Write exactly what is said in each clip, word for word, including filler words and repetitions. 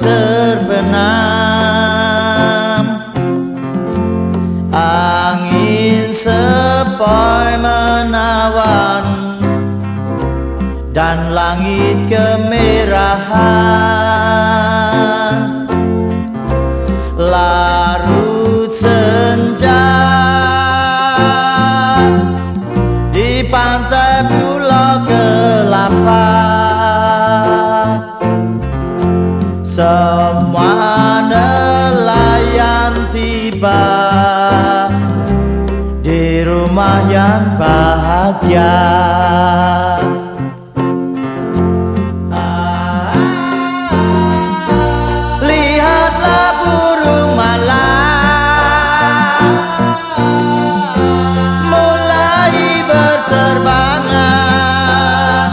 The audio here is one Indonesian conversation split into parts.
terbenam, angin sepoi menawan dan langit kemerahan. Larut senja di pantai Pulau Kelapa, semua nelayan tiba di rumah yang bahagia. Lihatlah burung malam mulai berterbangan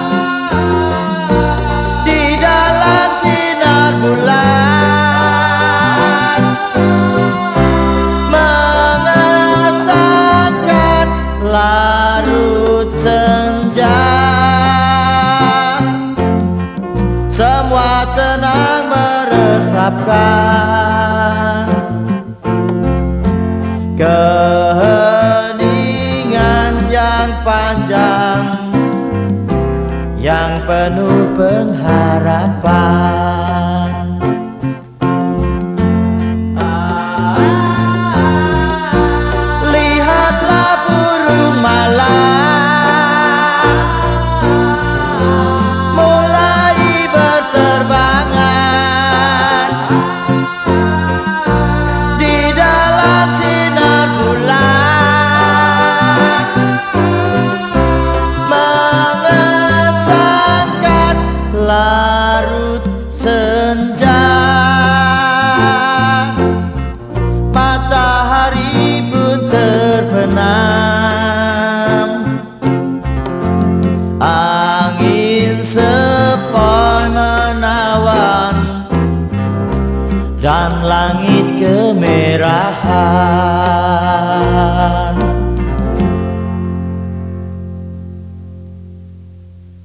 di dalam sinar bulan, mengesankan larut senja. Semua tenang meresapkan keheningan yang panjang, yang penuh pengharapan. Lihatlah burung malam mulai berterbangan di dalam sinar bulan, mengesankan larut senja. Matahari pun terbenam, angin sepoi menawan dan langit kemerahan.